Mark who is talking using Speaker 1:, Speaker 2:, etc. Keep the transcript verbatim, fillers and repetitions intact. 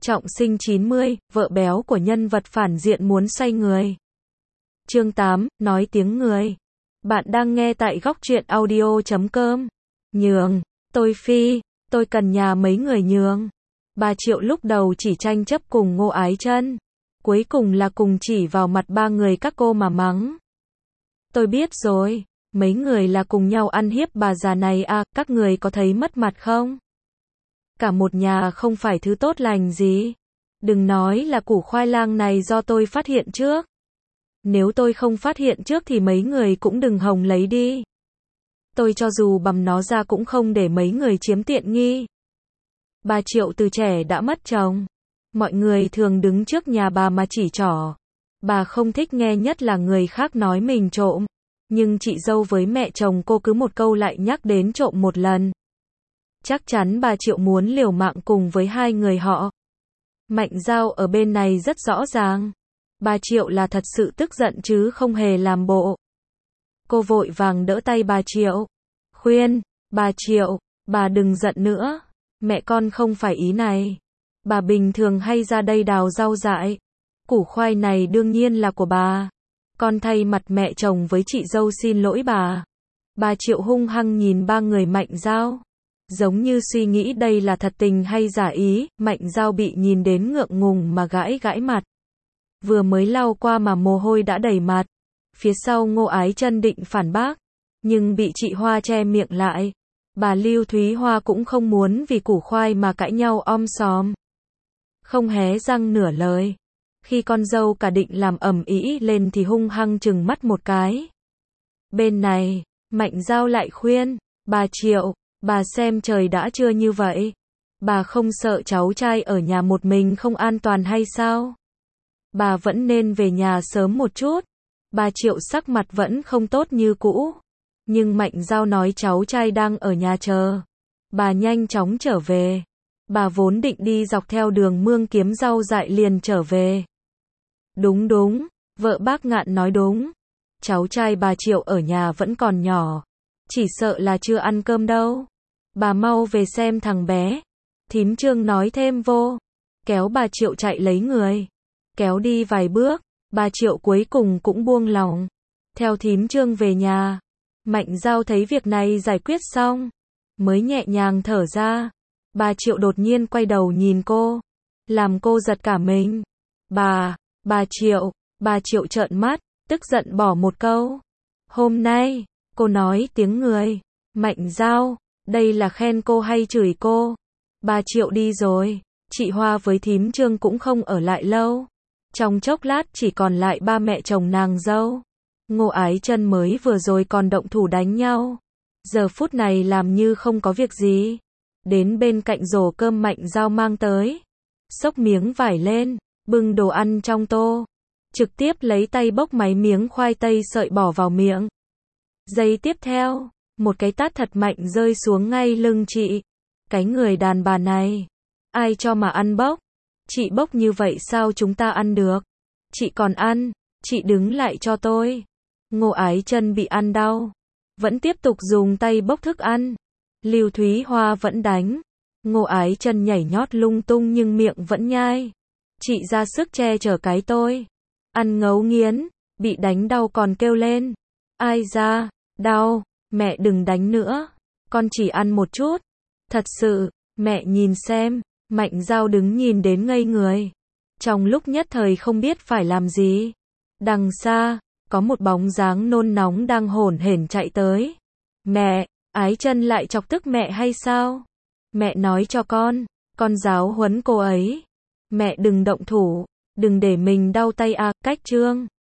Speaker 1: Trọng sinh chín mươi, vợ béo của nhân vật phản diện muốn xoay người. Chương tám, nói tiếng người. Bạn đang nghe tại góc truyện audio chấm com. Nhường, tôi phi, tôi cần nhà mấy người nhường. Bà Triệu lúc đầu chỉ tranh chấp cùng Ngô Ái Chân, cuối cùng là cùng chỉ vào mặt ba người các cô mà mắng. Tôi biết rồi, mấy người là cùng nhau ăn hiếp bà già này à, các người có thấy mất mặt không? Cả một nhà không phải thứ tốt lành gì. Đừng nói là củ khoai lang này do tôi phát hiện trước. Nếu tôi không phát hiện trước thì mấy người cũng đừng hòng lấy đi. Tôi cho dù bầm nó ra cũng không để mấy người chiếm tiện nghi. Bà Triệu từ trẻ đã mất chồng. Mọi người thường đứng trước nhà bà mà chỉ trỏ. Bà không thích nghe nhất là người khác nói mình trộm. Nhưng chị dâu với mẹ chồng cô cứ một câu lại nhắc đến trộm một lần. Chắc chắn bà Triệu muốn liều mạng cùng với hai người họ. Mạnh Dao ở bên này rất rõ ràng. Bà Triệu là thật sự tức giận chứ không hề làm bộ. Cô vội vàng đỡ tay bà Triệu. Khuyên, bà Triệu, bà đừng giận nữa. Mẹ con không phải ý này. Bà bình thường hay ra đây đào rau dại. Củ khoai này đương nhiên là của bà. Con thay mặt mẹ chồng với chị dâu xin lỗi bà. Bà Triệu hung hăng nhìn ba người Mạnh Dao. Giống như suy nghĩ đây là thật tình hay giả ý, Mạnh Dao bị nhìn đến ngượng ngùng mà gãi gãi mặt. Vừa mới lau qua mà mồ hôi đã đầy mặt. Phía sau Ngô Ái Chân định phản bác, nhưng bị chị Hoa che miệng lại. Bà Lưu Thúy Hoa cũng không muốn vì củ khoai mà cãi nhau om sòm. Không hé răng nửa lời. Khi con dâu cả định làm ầm ĩ lên thì hung hăng chừng mắt một cái. Bên này, Mạnh Dao lại khuyên, bà Triệu, bà xem trời đã trưa như vậy. Bà không sợ cháu trai ở nhà một mình không an toàn hay sao? Bà vẫn nên về nhà sớm một chút. Bà Triệu sắc mặt vẫn không tốt như cũ. Nhưng Mạnh Dao nói cháu trai đang ở nhà chờ. Bà nhanh chóng trở về. Bà vốn định đi dọc theo đường mương kiếm rau dại liền trở về. Đúng đúng, vợ bác Ngạn nói đúng. Cháu trai bà Triệu ở nhà vẫn còn nhỏ. Chỉ sợ là chưa ăn cơm đâu. Bà mau về xem thằng bé. Thím Trương nói thêm vô. Kéo bà Triệu chạy lấy người. Kéo đi vài bước, bà Triệu cuối cùng cũng buông lòng. Theo thím Trương về nhà. Mạnh Dao thấy việc này giải quyết xong. Mới nhẹ nhàng thở ra. Bà Triệu đột nhiên quay đầu nhìn cô. Làm cô giật cả mình. Bà, bà Triệu, bà Triệu trợn mắt, tức giận bỏ một câu. Hôm nay, cô nói tiếng người. Mạnh Dao, đây là khen cô hay chửi cô? Bà Triệu đi rồi, chị Hoa với thím Trương cũng không ở lại lâu. Trong chốc lát chỉ còn lại ba mẹ chồng nàng dâu. Ngô Ái Chân mới vừa rồi còn động thủ đánh nhau. Giờ phút này làm như không có việc gì. Đến bên cạnh rổ cơm Mạnh Dao mang tới. Xốc miếng vải lên, bưng đồ ăn trong tô. Trực tiếp lấy tay bốc mấy miếng khoai tây sợi bỏ vào miệng. Giây tiếp theo, một cái tát thật mạnh rơi xuống ngay lưng chị. Cái người đàn bà này, ai cho mà ăn bốc? Chị bốc như vậy sao chúng ta ăn được? Chị còn ăn, chị đứng lại cho tôi. Ngô Ái Chân bị ăn đau, vẫn tiếp tục dùng tay bốc thức ăn. Lưu Thúy Hoa vẫn đánh. Ngô Ái Chân nhảy nhót lung tung nhưng miệng vẫn nhai. Chị ra sức che chở cái tôi. Ăn ngấu nghiến, bị đánh đau còn kêu lên. Ai ra, đau, mẹ đừng đánh nữa. Con chỉ ăn một chút. Thật sự, mẹ nhìn xem. Mạnh Dao đứng nhìn đến ngây người. Trong lúc nhất thời không biết phải làm gì. Đằng xa, có một bóng dáng nôn nóng đang hổn hển chạy tới. Mẹ, Ái Chân lại chọc tức mẹ hay sao? Mẹ nói cho con, con giáo huấn cô ấy. Mẹ đừng động thủ, đừng để mình đau tay à, cách Trương.